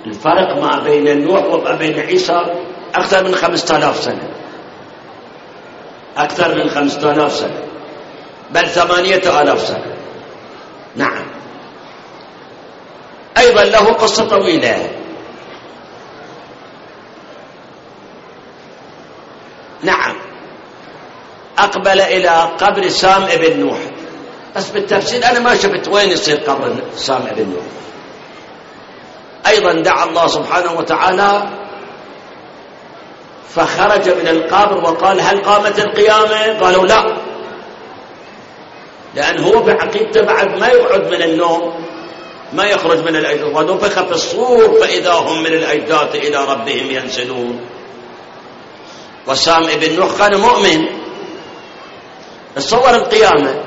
الفرق ما بين نوح وما بين عيسى أكثر من 5000 سنة، أكثر من 5000 سنة، بل 8000 سنة. نعم. أيضا له قصة طويلة. نعم. أقبل إلى قبر سام ابن نوح، بس بالتفسير أنا ما شفت وين يصير قبر سام ابن نوح. أيضا دعا الله سبحانه وتعالى فخرج من القبر وقال هل قامت القيامة؟ قالوا لا، لأن هو بعقيدته بعد ما يقعد من النوم، ما يخرج من الأجداث. ونفخ في الصور فإذا هم من الأجداث إلى ربهم ينسلون. وسام ابن نوح كان مؤمن، تصور القيامة.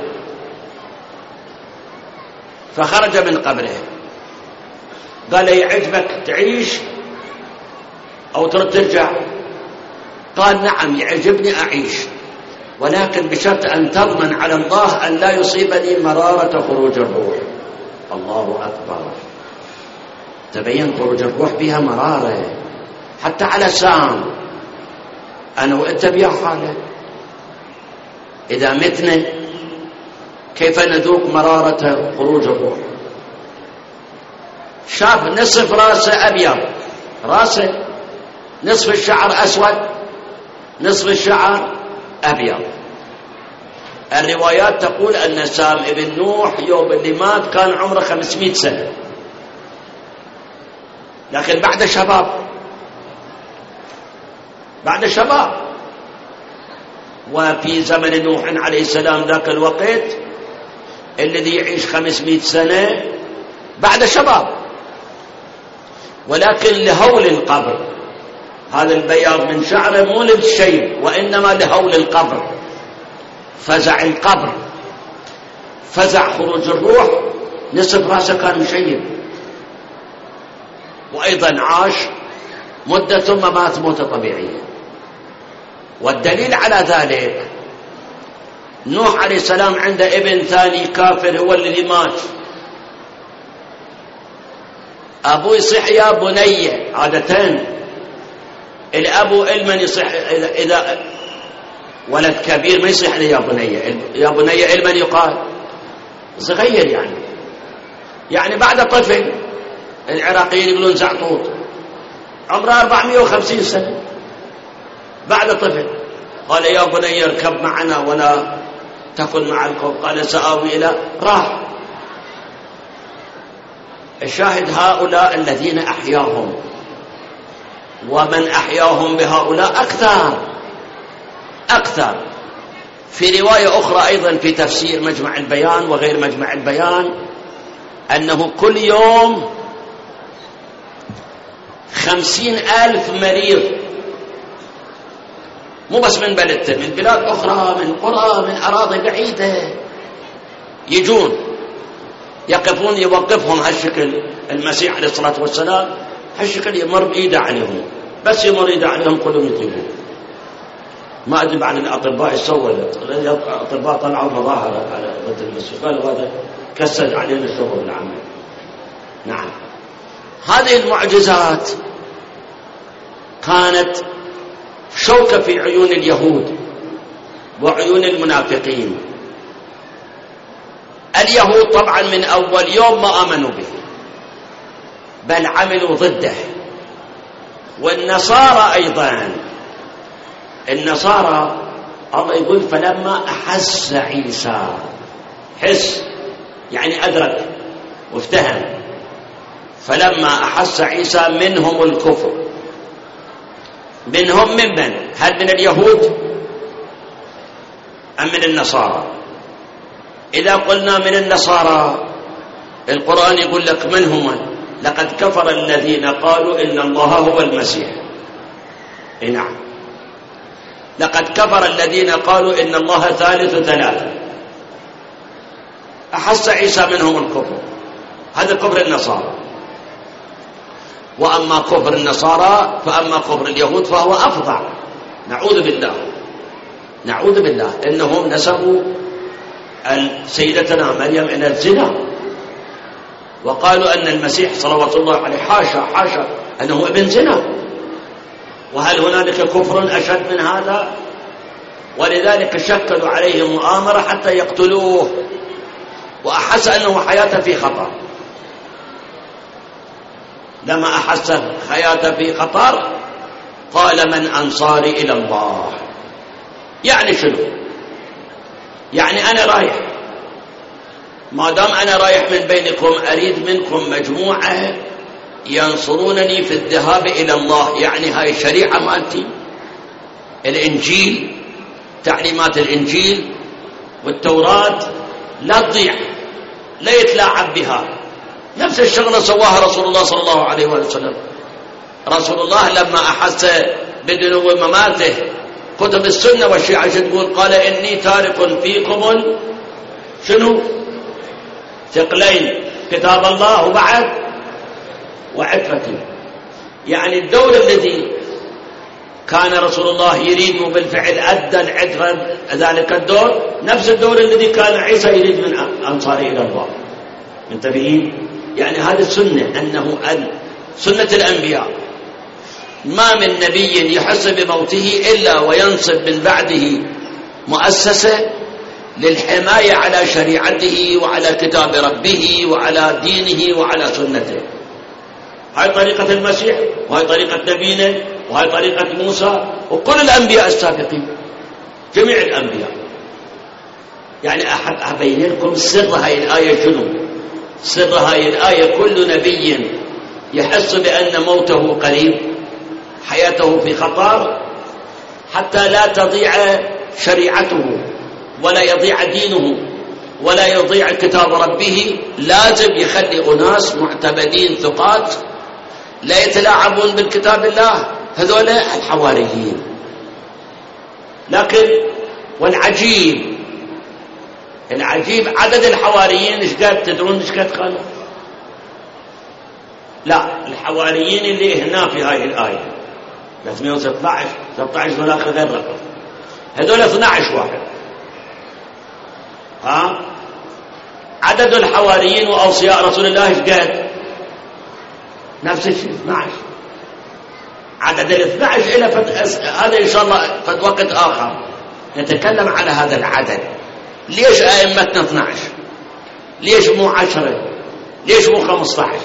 فخرج من قبره قال يعجبك تعيش أو ترد ترجع؟ قال نعم يعجبني أعيش، ولكن بشرط أن تضمن على الله أن لا يصيبني مرارة خروج الروح. الله أكبر. تبين خروج الروح بها مرارة حتى على سام. أنا وأنت بيا حالة، إذا متنا كيف نذوق مرارة خروج الروح؟ شاف نصف راسه أبيض، راسه نصف الشعر أسود، نصف الشعر أبيض. الروايات تقول أن سام ابن نوح يوم اللي مات كان عمره 500 سنة، لكن بعد شباب، بعد شباب. وفي زمن نوح عليه السلام ذاك الوقت الذي يعيش 500 سنة بعد شباب، ولكن لهول القبر. هذا البياض من شعره مو للشيب، وإنما لهول القبر، فزع القبر، فزع خروج الروح. نصف راسه كان مشيب. وأيضا عاش مدة ثم مات موتة طبيعية. والدليل على ذلك نوح عليه السلام عنده ابن ثاني كافر هو الذي مات. أبوه يصيح يا بني، عادة الأبو المن يصيح إذا ولد كبير ما يصيح لي يا بني، يا بني المن يقال صغير، يعني بعد طفل. العراقيين يقولون زعطوط، عمره 450 سنة، بعد طفل. قال يا بني اركب معنا ولا تكن مع القوم. قال سآوي إلى راح. الشاهد هؤلاء الذين أحياهم، ومن أحياهم بهؤلاء أكثر. في رواية أخرى أيضا في تفسير مجمع البيان وغير مجمع البيان أنه كل يوم 50,000 مريض، مو بس من بلدته، من بلاد أخرى، من قرى، من أراضي بعيدة، يجون يقفون، يوقفهم هالشكل. المسيح عليه الصلاة والسلام هالشكل يمر بإيده عليهم، بس يمر إيده عليهم كلهم يطيبون. ما أدري عن الأطباء يسووا، الأطباء طلعوا مظاهرة على ضد المسيح، قالوا هذا كسد علينا الشغل العمل. نعم. هذه المعجزات كانت شوكة في عيون اليهود وعيون المنافقين. اليهود طبعا من أول يوم ما آمنوا به، بل عملوا ضده. والنصارى أيضا، النصارى الله يقول فلما أحس عيسى، حس يعني أدرك وافتهم، فلما أحس عيسى منهم الكفر. منهم من هل من اليهود أم من النصارى؟ إذا قلنا من النصارى القرآن يقول لك من هم؟ لقد كفر الذين قالوا إن الله هو المسيح. نعم، لقد كفر الذين قالوا إن الله ثالث ثلاثة. أحس عيسى منهم الكفر، هذا كفر النصارى. وأما كفر النصارى فأما كفر اليهود فهو أفظع، نعوذ بالله، نعوذ بالله. إنهم نسبوا سيدتنا مريم إلى الزنا، وقالوا أن المسيح صلوات الله عليه حاشا أنه ابن زنا، وهل هنالك كفر أشد من هذا؟ ولذلك شكلوا عليه مؤامرة حتى يقتلوه، وأحس أنه حياته في خطر. لما أحس حياته في خطر قال من أنصاري إلى الله. يعني شنو؟ يعني أنا رايح، ما دام أنا رايح من بينكم أريد منكم مجموعة ينصرونني في الذهاب إلى الله. يعني هاي الشريعة مالتي، الإنجيل، تعليمات الإنجيل والتوراة لا تضيع، لا يتلاعب بها. نفس الشغلة سواها رسول الله صلى الله عليه وسلم. رسول الله لما أحس بدنو مماته كتب السنة والشيعة تقول قال إني تارك فيكم شنو؟ ثقلين، كتاب الله وبعد وعترتي. يعني الدور الذي كان رسول الله يريد بالفعل أدى العترة ذلك الدور، نفس الدور الذي كان عيسى يريد من أنصاره إلى الله. منتبهين؟ يعني هذه السنة، أنه سنة الأنبياء ما من نبي يحس بموته إلا وينصب من بعده مؤسسة للحماية على شريعته وعلى كتاب ربه وعلى دينه وعلى سنته. هاي طريقة المسيح، وهاي طريقة نبينا، وهاي طريقة موسى وكل الأنبياء السابقين، جميع الأنبياء. يعني أبين لكم سر هاي الآية شنو؟ سر هاي الآية كل نبي يحس بأن موته قريب، حياته في خطر، حتى لا تضيع شريعته ولا يضيع دينه ولا يضيع كتاب ربه، لازم يخلي أناس معتمدين ثقات لا يتلاعبون بالكتاب الله، هذول الحواريين. لكن والعجيب عدد الحواريين ايش قد تدرون ايش قد قالوا؟ لا، الحواريين اللي هنا في هاي الآية 316 13 ملاك غير رقم، هذول 12 واحد. عدد الحواريين وأوصياء رسول الله ايش قد؟ نفس الشيء 12. عدد 12 إلى هذا إن شاء الله في وقت آخر نتكلم على هذا العدد. ليش أئمتنا 12؟ ليش مو 10؟ ليش مو 15؟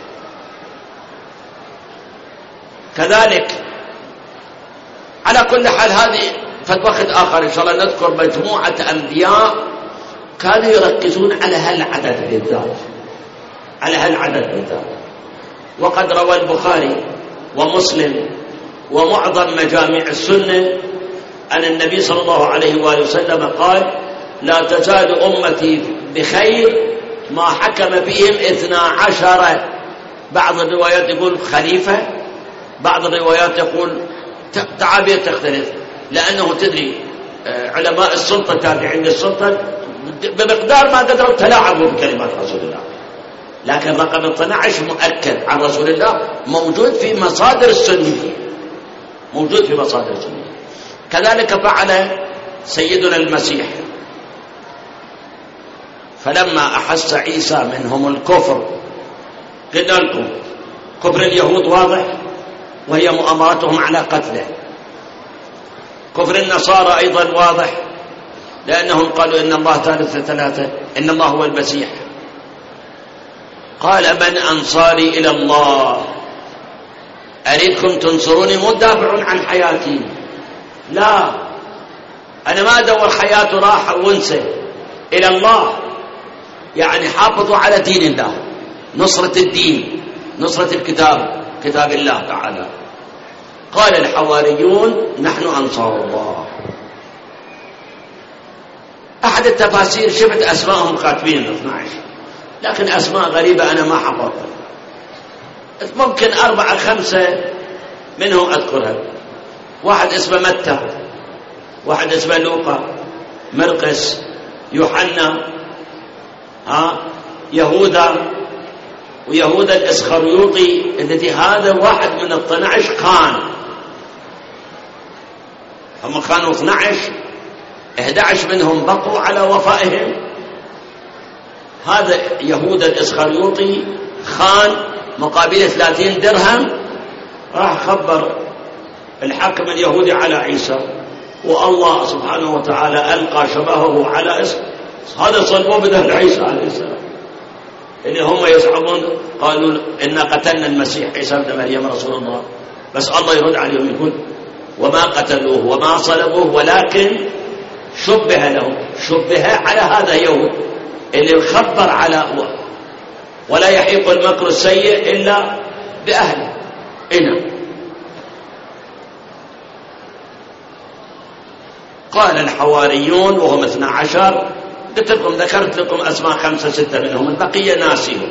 كذلك على كل حال هذه في وقت آخر إن شاء الله نذكر مجموعة أنبياء كانوا يركزون على هالعدد بالذات، على هالعدد بالذات. وقد روى البخاري ومسلم ومعظم مجامع السنة أن النبي صلى الله عليه وآله وسلم قال لا تزال أمتي بخير ما حكم فيهم 12. بعض الروايات يقول خليفة، بعض الروايات يقول تعابير تختلف، لأنه تدري علماء السلطة تابعين للسلطة بمقدار ما قدروا تلاعبوا بكلمات رسول الله. لكن رقم 12 مؤكد عن رسول الله، موجود في مصادر السنة، موجود في مصادر السنة. كذلك فعل سيدنا المسيح، فلما أحس عيسى منهم الكفر، قلنا لكم كفر اليهود واضح وهي مؤامرتهم على قتله، كفر النصارى أيضا واضح لأنهم قالوا إن الله ثالث ثلاثة، إن الله هو المسيح. قال من أنصاري إلى الله؟ أريدكم تنصروني، مو تدافعون عن حياتي، لا، أنا ما أدور حياته راحة وانسى، إلى الله. يعني حافظوا على دين الله، نصرة الدين، نصرة الكتاب، كتاب الله تعالى. قال الحواريون نحن أنصار الله. أحد التفاسير شفت أسماءهم كاتبين 12، لكن أسماء غريبة أنا ما حفظتها، ممكن 4 5 منهم أذكرها. واحد اسمه متى، واحد اسمه لوقا، مرقس، يوحنا، يهوذا، ويهوذا الإسخريوطي الذي هذا واحد من 12 كان، هم كانوا 12، 11 منهم بقوا على وفائهم، هذا يهوذا الإسخريوطي خان مقابل 30 درهم، راح خبر الحاكم اليهودي على عيسى، والله سبحانه وتعالى ألقى شبهه على اسم هذا صلبوه بدل عيسى عليه السلام، اللي هم يزعمون قالوا إنا قتلنا المسيح عيسى ابن مريم رسول الله، بس الله يرد عليهم يقول وما قتلوه وما صلبوه ولكن شبه لهم. شبه على هذا يهود اللي خبر على ولا يحيق المكر السيء إلا بأهله. إنا قال الحواريون وهم 12، قلت لكم ذكرت لكم أسماء 5 6 منهم، البقية ناسيهم.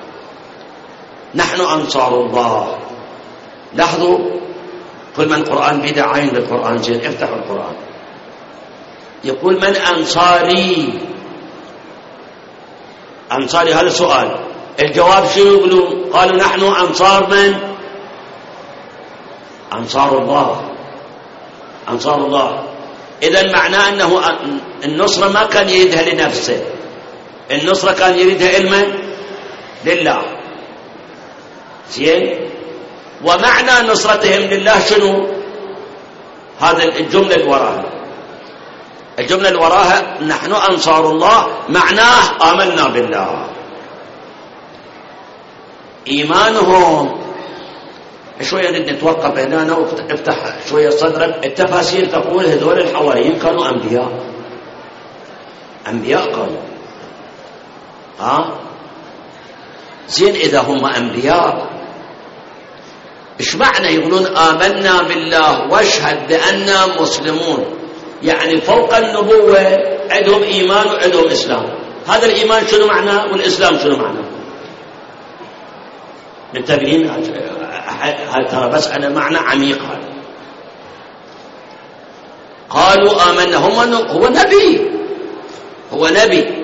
نحن أنصار الله. لاحظوا كل من القرآن بدعين بالقرآن زين، افتحوا القرآن. يقول من أنصاري؟ أنصاري هذا سؤال، الجواب شنو يقولون؟ قالوا نحن أنصار من؟ أنصار الله. أنصار الله. إذن معناه أنه النصرة ما كان يريدها لنفسه، النصرة كان يريدها علما لله. زين. ومعنى نصرتهم لله شنو؟ هذا الجملة اللي وراها، الجملة اللي وراها نحن أنصار الله، معناه آمنا بالله. إيمانهم شوية نتوقف هنا وافتح شوية صدرك. التفاسير تقول هذول الحواريين كانوا أنبياء، أنبياء قالوا زين. إذا هم أنبياء إيش معنى يقولون آمنا بالله واشهد بأننا مسلمون؟ يعني فوق النبوة عندهم إيمان وعندهم إسلام. هذا الإيمان شنو معناه والإسلام شنو معناه؟ منتبهين؟ ترى بس أنا معنى عميق هذا. قالوا آمنا، هو نبي، هو نبي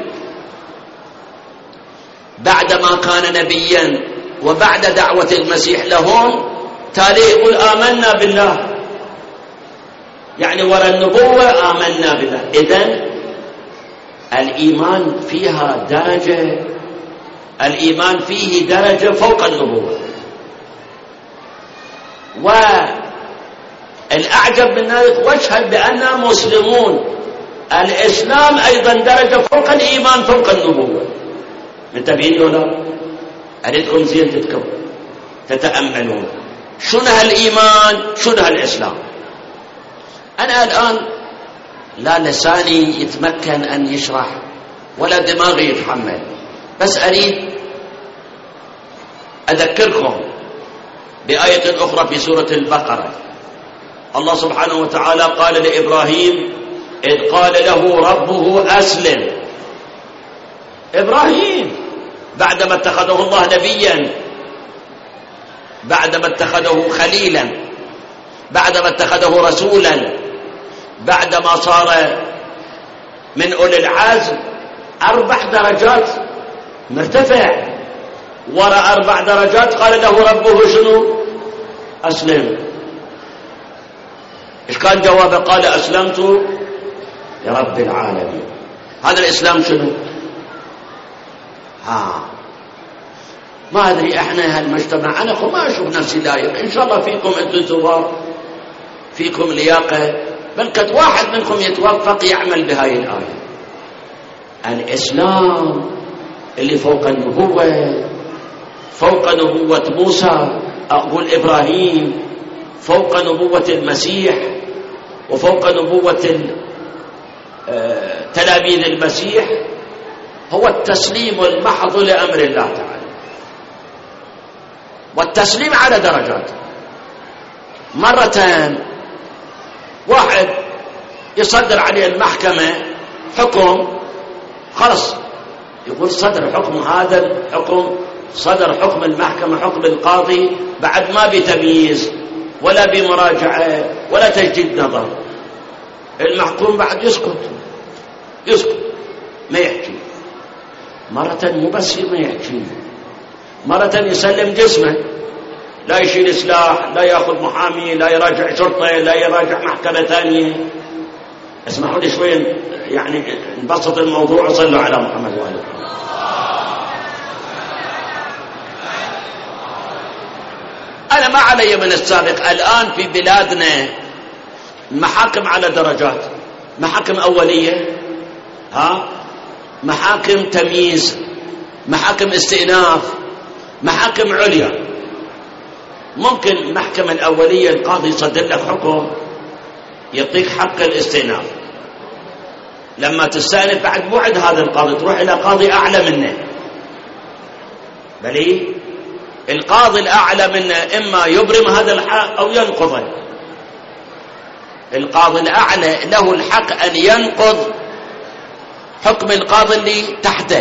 بعدما كان نبيا وبعد دعوة المسيح لهم تالي يقول آمنا بالله، يعني وراء النبوة آمنا بالله. إذن الإيمان فيها درجة، الإيمان فيه درجة فوق النبوة. والأعجب من ذلك واشهد بأننا مسلمون، الإسلام أيضا درجة فوق الإيمان فوق النبوة. منتبهين ولا؟ أريدكم زين تتأملون شنو هالإيمان شنو هالإسلام. أنا الآن لا لساني يتمكن أن يشرح ولا دماغي يتحمل، بس أريد أذكركم بآية أخرى في سورة البقرة. الله سبحانه وتعالى قال لإبراهيم إذ قال له ربه أسلم. إبراهيم بعدما اتخذه الله نبيا، بعدما اتخذه خليلا، بعدما اتخذه رسولا، بعدما صار من أولي العزم 4 درجات مرتفع، وراء 4 درجات قال له ربه شنو؟ أسلم. إيش كان جوابه؟ قال أسلمت لرب العالمين. هذا الإسلام شنو؟ ما أدري إحنا هالمجتمع، أنا ما أشوف نفسي لايق. إن شاء الله فيكم أنتم زوار، فيكم لياقة، بل قد واحد منكم يتوفق يعمل بهاي الآية. الإسلام اللي فوق النبوة، فوق نبوة موسى، أقول إبراهيم، فوق نبوة المسيح، وفوق نبوة تلاميذ المسيح، هو التسليم المحض لأمر الله تعالى. والتسليم على درجات. مرة واحد يصدر عليه المحكمة حكم، خلص يقول صدر حكم، هذا الحكم صدر حكم المحكمة، حكم القاضي، بعد ما بتمييز ولا بمراجعة ولا تجديد نظر. المحكوم بعد يسكت ما يحكي. مرة مو بس ما يحكي، مرة يسلم جسمه، لا يشيل سلاح، لا يأخذ محامي، لا يراجع شرطة، لا يراجع محكمة ثانية. اسمحوا لي شوي يعني نبسط الموضوع. صلوا على محمد وآله. أنا ما علي من السابق. الآن في بلادنا محاكم على درجات، محاكم أولية، محاكم تمييز، محاكم استئناف، محاكم عليا. ممكن المحكمة الأولية القاضي يصدر لك حكم يعطيك حق الاستئناف، لما تستأنف بعد موعد هذا القاضي تروح إلى قاضي أعلى منه، بل القاضي الأعلى منه إما يبرم هذا الحق أو ينقضه. القاضي الأعلى له الحق أن ينقض حكم القاضي اللي تحته.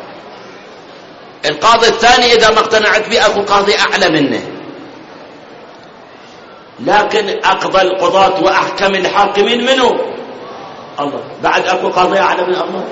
القاضي الثاني إذا ما اقتنعت به أكو قاضي أعلى منه. لكن أقضى القضاة وأحكم الحاكمين منه الله، بعد أكو قاضي أعلى من الله.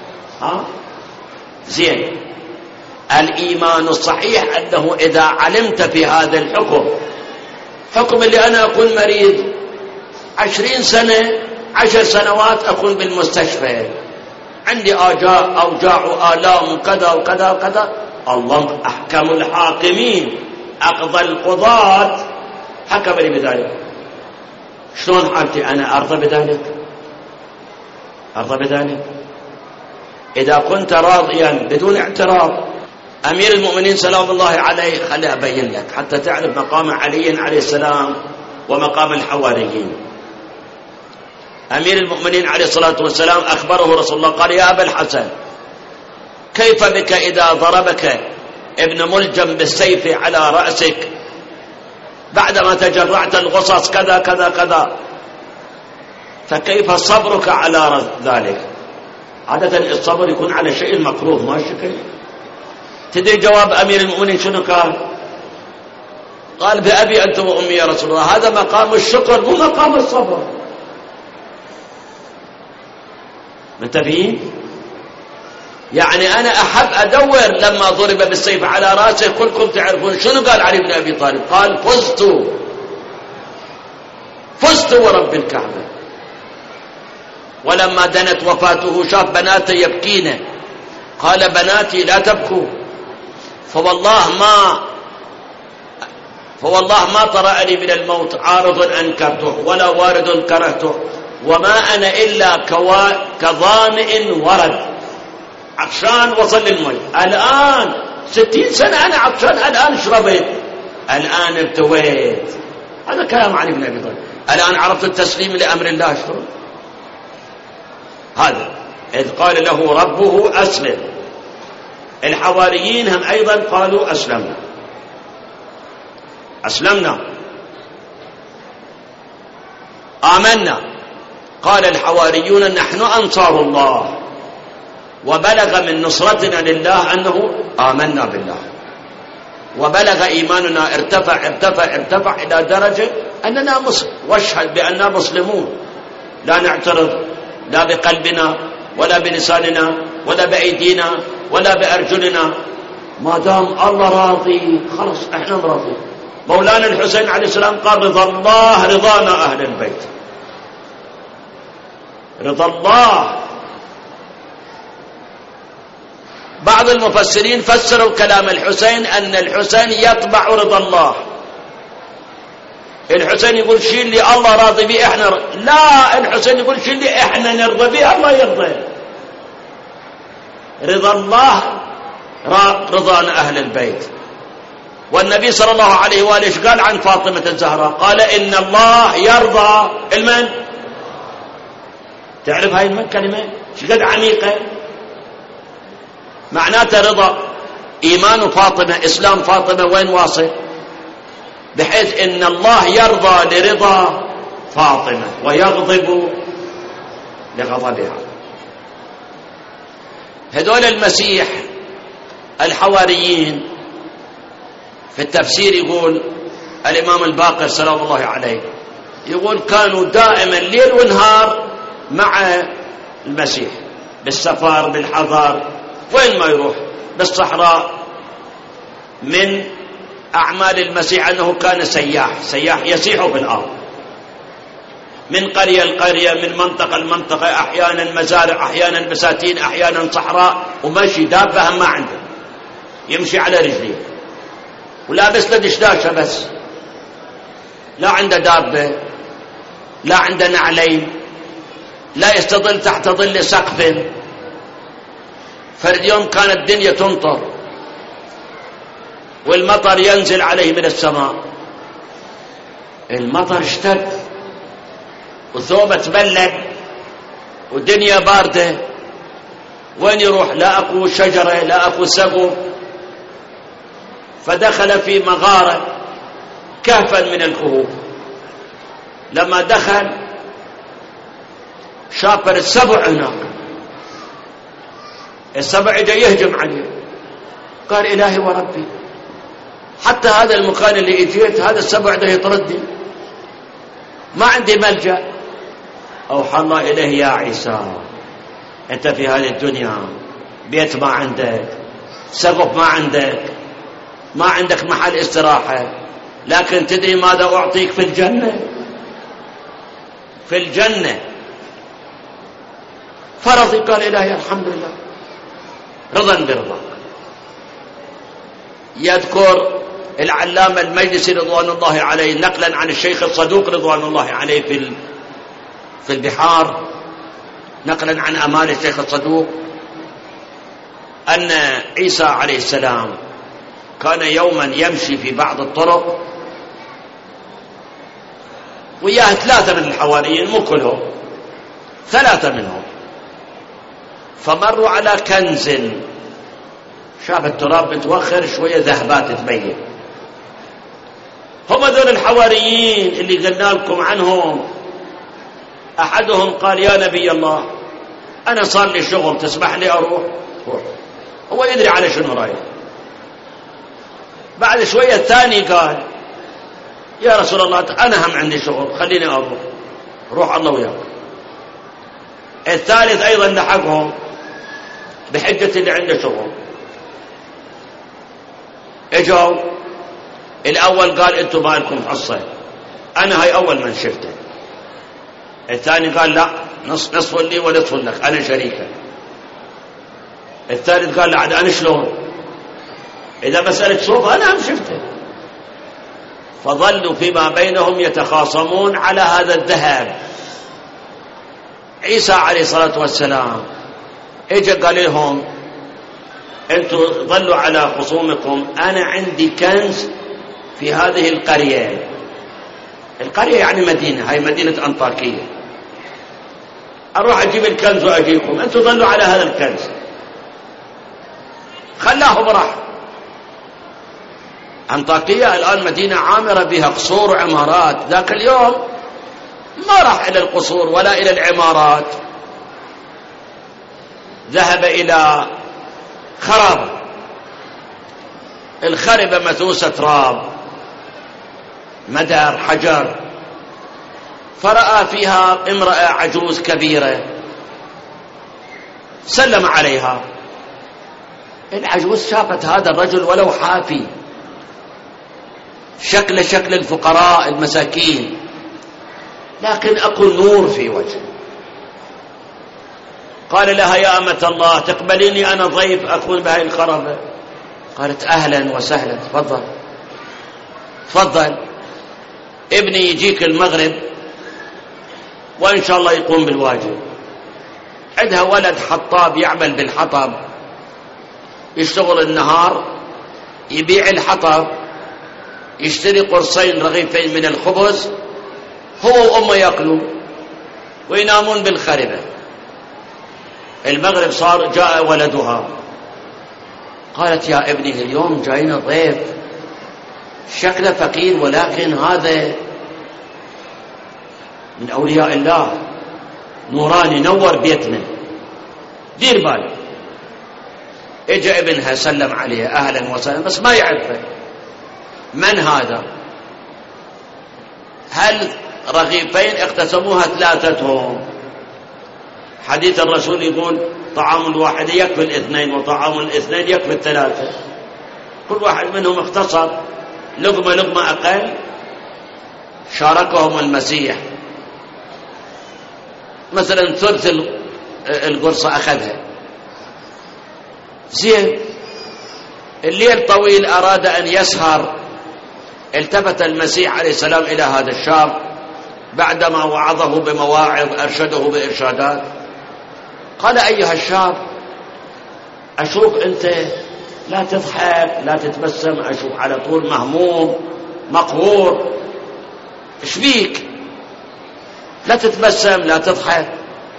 زين. الإيمان الصحيح أنه إذا علمت في هذا الحكم، حكم اللي أنا أكون مريض 20 سنة 10 سنوات أكون بالمستشفى، عندي أوجاع وآلام وكذا وكذا وكذا، الله أحكم الحاكمين أقضى القضاة حكم لي بذلك. شلون حالتي أنا أرضى بذلك؟ أرضى بذلك إذا كنت راضيا بدون اعتراض. أمير المؤمنين سلام الله عليه، خلي أبين لك حتى تعرف مقام علي عليه السلام ومقام الحواريين. أمير المؤمنين عليه الصلاة والسلام أخبره رسول الله قال: يا أبا الحسن، كيف بك إذا ضربك ابن ملجم بالسيف على رأسك بعدما تجرعت الغصص كذا كذا كذا، فكيف صبرك على ذلك؟ عادة الصبر يكون على شيء مكروه، ما شكل. تدري جواب أمير المؤمنين شنو كان؟ قال: بأبي أنت وأمي يا رسول الله، هذا مقام الشكر مو مقام الصبر. منتبهين؟ يعني أنا أحب أدور لما ضرب بالسيف على رأسه. كلكم تعرفون شنو قال علي بن أبي طالب؟ قال: فزت ورب الكعبة. ولما دنت وفاته شاف بناته يبكين، قال: بناتي لا تبكوا، فوالله ما طرأني من الموت عارض أنكرته ولا وارد كرهته، وما أنا إلا كظامئ ورد، عطشان وصل للمي. الآن 60 سنة أنا عطشان، الآن شربت، الآن ارتويت. هذا كلام علي بن أبي طالب. الآن عرفت التسليم لأمر الله شلون؟ هذا إذ قال له ربه أسلم. الحواريين هم أيضا قالوا أسلمنا آمنا. قال الحواريون: نحن أنصار الله، وبلغ من نصرتنا لله أنه آمنا بالله، وبلغ إيماننا ارتفع إلى درجة أننا واشهد بأننا مسلمون، لا نعترض لا بقلبنا ولا بلساننا ولا بأيدينا ولا بأرجلنا، ما دام الله راضي خلص احنا راضي. مولانا الحسين عليه السلام قال: رضا الله رضانا أهل البيت. رضا الله. بعض المفسرين فسروا كلام الحسين أن الحسين يطبع رضا الله. الحسين يقول شيء اللي الله راضي به احنا لا، الحسين يقول شيء اللي احنا نرضى به الله يرضى. رضا الله رضانا أهل البيت. والنبي صلى الله عليه وآله قال عن فاطمة الزهراء؟ قال: إن الله يرضى المن. تعرف هاي الكلمة شقد عميقة؟ معناته رضا. إيمان فاطمة إسلام فاطمة وين واصل؟ بحيث إن الله يرضى لرضا فاطمة ويغضب لغضبها. هذول المسيح الحواريين في التفسير يقول الإمام الباقر سلام الله عليه، يقول كانوا دائما ليل ونهار مع المسيح، بالسفر بالحضر وين ما يروح، بالصحراء. من أعمال المسيح أنه كان سياح يسيح في الأرض، من قرية لقرية، من منطقة لمنطقة، أحيانا مزارع، أحيانا بساتين، أحيانا صحراء، ومشي دابة هم ما عنده، يمشي على رجليه ولابس له دشداشة بس لا عنده دابة، لا عنده نعلين، لا يستظل تحت ظل سقف. فرد يوم كانت الدنيا تمطر والمطر ينزل عليه من السماء، المطر اشتد وثوبه تبلد والدنيا باردة، وين يروح؟ لا أكو شجرة، لا أكو سقف. فدخل في مغارة كهفا من الكهوف. لما دخل شاف السبع هناك، السبع اجى يهجم عليه. قال إلهي وربي، حتى هذا المكان اللي اجيت هذا السبع ده يطردني، ما عندي ملجأ. أوحى الله إليه: يا عيسى، أنت في هذه الدنيا بيت ما عندك، سقف ما عندك، ما عندك محل استراحة، لكن تدري ماذا أعطيك في الجنة؟ في الجنة فرضي. قال إلهي الحمد لله، رضا برضاك. يذكر العلامة المجلسي رضوان الله عليه نقلا عن الشيخ الصدوق رضوان الله عليه في البحار، نقلا عن أمال الشيخ الصدوق، أن عيسى عليه السلام كان يوما يمشي في بعض الطرق وياه 3 من الحواريين، مو كلهم، 3 منهم، فمروا على كنز، شاف التراب متوخر شوية ذهبات تبين. هم ذول الحواريين اللي قلنا لكم عنهم. أحدهم قال: يا نبي الله، أنا صار لي شغل، تسمح لي أروح؟ هو يدري على شنو رايح. بعد شوية الثاني قال: يا رسول الله، أنا هم عندي شغل، خليني أروح. روح الله وياك. الثالث أيضا لحقهم بحجة اللي عنده شغل. اجوا الأول قال: أنتم ما لكم حصة، أنا هاي أول من شفته. الثاني قال: لا، نصف لي ونصف لك، أنا شريكة. الثالث قال: لا، أنا شلون؟ إذا مسألة شوف أنا هم شفته. فظلوا فيما بينهم يتخاصمون على هذا الذهب. عيسى عليه الصلاة والسلام اجى قال لهم: أنتم ظلوا على خصومكم، أنا عندي كنز في هذه القرية. القرية يعني مدينة، هاي مدينة أنطاكية. أروح أجيب الكنز وأجيكم، أنتم ظلوا على هذا الكنز. خلاهم راح. أنطاكية الآن مدينة عامرة بها قصور وعمارات، ذاك اليوم ما راح إلى القصور ولا إلى العمارات، ذهب إلى خرابة. الخربة مثوسة تراب، مدر، حجر. فرأى فيها امرأة عجوز كبيرة، سلم عليها. العجوز شافت هذا الرجل ولو حافي، شكل الفقراء المساكين، لكن أكو نور في وجهه. قال لها: يا أمة الله، تقبليني أنا ضيف أكون بهاي الخربة؟ قالت: أهلا وسهلا، تفضل تفضل، ابني يجيك المغرب وإن شاء الله يقوم بالواجب. عندها ولد حطاب يعمل بالحطب، يشتغل النهار، يبيع الحطب، يشتري قرصين رغيفين من الخبز، هو وأمه يأكلوا وينامون بالخربة. المغرب صار، جاء ولدها. قالت: يا ابني، اليوم جاينا ضيف، شكله فقير ولكن هذا من أولياء الله، نوراني، نور بيتنا، دير بالك. اجى ابنها سلم عليه: أهلا وسهلا، بس ما يعرفه. من هذا؟ هل رغيفين اقتسموها 3؟ حديث الرسول يقول: طعام الواحد يكفي الاثنين، وطعام الاثنين يكفي 3. كل واحد منهم اختصر لقمة أقل، شاركهم المسيح. مثلا ثلث القرصة أخذها. زين، الليل طويل، أراد أن يسهر التفت المسيح عليه السلام إلى هذا الشاب بعدما وعظه بمواعظ، أرشده بإرشادات، قال: أيها الشاب، أشوف أنت لا تضحك لا تتبسم، أشوف على طول مهموم مقهور، إيش بيك؟ لا تتبسم لا تضحك.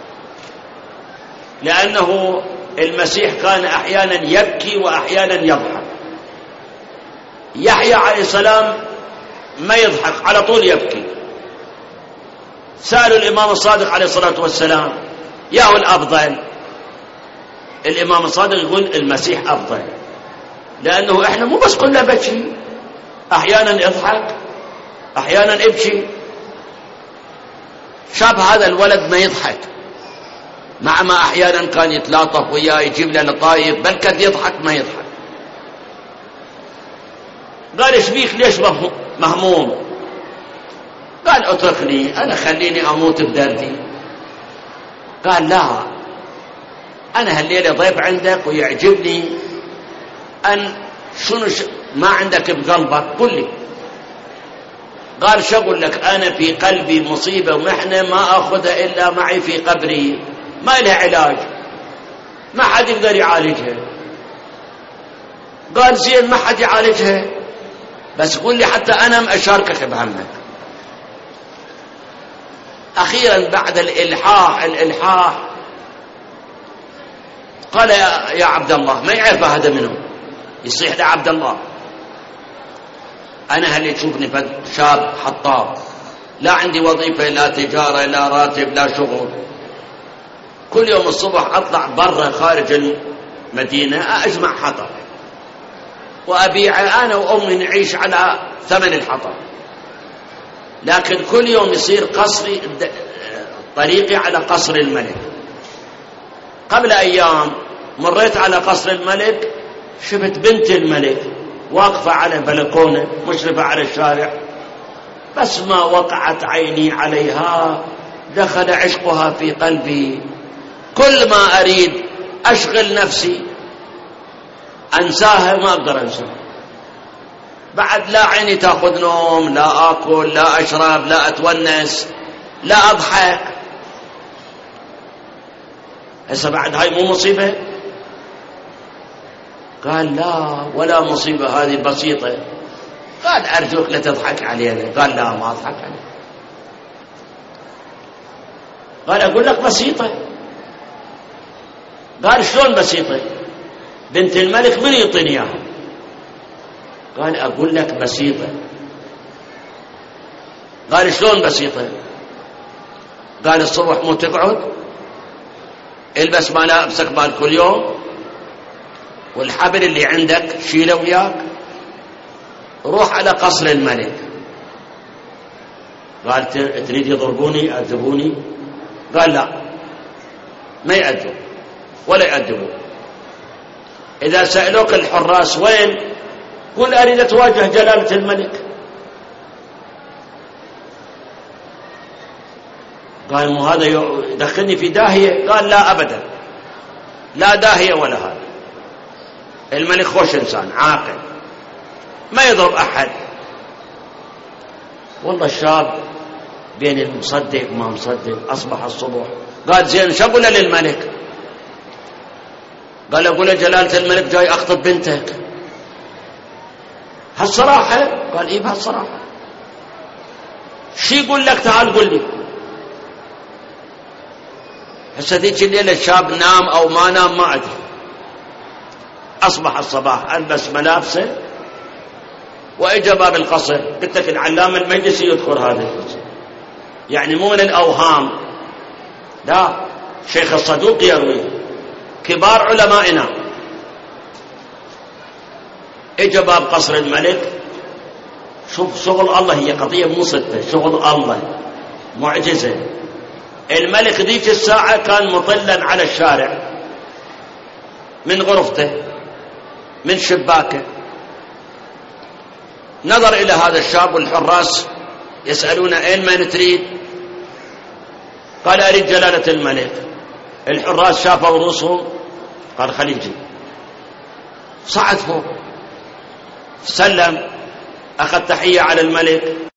لأنه المسيح كان أحيانا يبكي وأحيانا يضحك. يحيى عليه السلام ما يضحك، على طول يبكي. سألوا الإمام الصادق عليه الصلاة والسلام: يا هو الأفضل؟ الإمام الصادق يقول: المسيح أفضل، لأنه إحنا مو بس كلنا بكي، أحيانا يضحك أحيانا يبكي. شاب هذا الولد ما يضحك، مع ما أحيانا كان يتلاطف وياه يجيب له لطايف، بل قد يضحك ما يضحك. قال: ايش بيك؟ ليش مهموم؟ قال: اتركني أنا، خليني أموت بدردي. قال: لا، أنا هالليلة ضيف عندك ويعجبني أن شنو ما عندك بقلبك، قل لي. قال: شو أقول لك؟ أنا في قلبي مصيبة ومحنة ما أخذها إلا معي في قبري، ما لها علاج، ما حد يقدر يعالجها. قال: زين، ما حد يعالجها، بس قل لي حتى أنا أشاركك بهمك. أخيرا بعد الإلحاح قال: يا عبد الله، ما يعرف هذا منه، يصيح لعبد الله: أنا هل تشوفني شاب حطاب، لا عندي وظيفة لا تجارة لا راتب لا شغل، كل يوم الصبح أطلع برا خارج المدينة أجمع حطب وأبيعه، أنا وأمي نعيش على ثمن الحطب، لكن كل يوم يصير قصري طريقي على قصر الملك. قبل أيام مريت على قصر الملك، شفت بنت الملك واقفة على بلكونة مشرفة على الشارع، بس ما وقعت عيني عليها دخل عشقها في قلبي، كل ما أريد أشغل نفسي أنساها ما أقدر أنساها، بعد لا عيني تأخذ نوم، لا أكل لا أشرب لا أتونس لا أضحك. هسه بعد هاي مو مصيبة؟ قال: لا، ولا مصيبة، هذه بسيطة. قال: أرجوك لا تضحك علينا. قال: لا، ما أضحك عليك. قال: أقول لك بسيطة. قال: شلون بسيطة؟ بنت الملك من يعطيني إياها؟ قال: أقول لك بسيطة. قال: شلون بسيطة؟ قال: الصبح مو تقعد، البس ملابسك مال كل يوم، والحبل اللي عندك شيله وياك، روح على قصر الملك. قال: تريد يضربوني يأدبوني؟ قال: لا، ما يأدبوا ولا يأدبوا. إذا سألوك الحراس وين، قل: أريد أتواجه جلالة الملك. قال: مو هذا يدخلني في داهية؟ قال: لا أبدا، لا داهية ولا هذا، الملك خوش إنسان عاقل ما يضرب أحد. والله الشاب بين المصدق وما مصدق أصبح الصبح. قال: زين، شو أقول للملك؟ قال: أقول جلالة الملك جاي أخطب بنتك. هالصراحة؟ قال: إيه بهالصراحة. شي يقول لك؟ تعال قل لي. هسه ذيك الليلة الشاب نام أو ما نام ما أدري. أصبح الصباح ألبس ملابسه وإجا باب القصر. قلت لك العلامة المجلسي يذكر هذا القصة، يعني مو من الأوهام، لا، شيخ الصدوق يروي، كبار علمائنا. إجا باب قصر الملك. شوف شغل الله، هي قضية مو صدفة، شغل الله معجزة. الملك ذيك الساعة كان مطلا على الشارع من غرفته من شباكه، نظر إلى هذا الشاب والحراس يسألون: أين من تريد؟ قال: أريد جلالة الملك. الحراس شافوا رؤوسهم، قال: خليه يجي. صعد فوق، سلم: أخذ تحية على الملك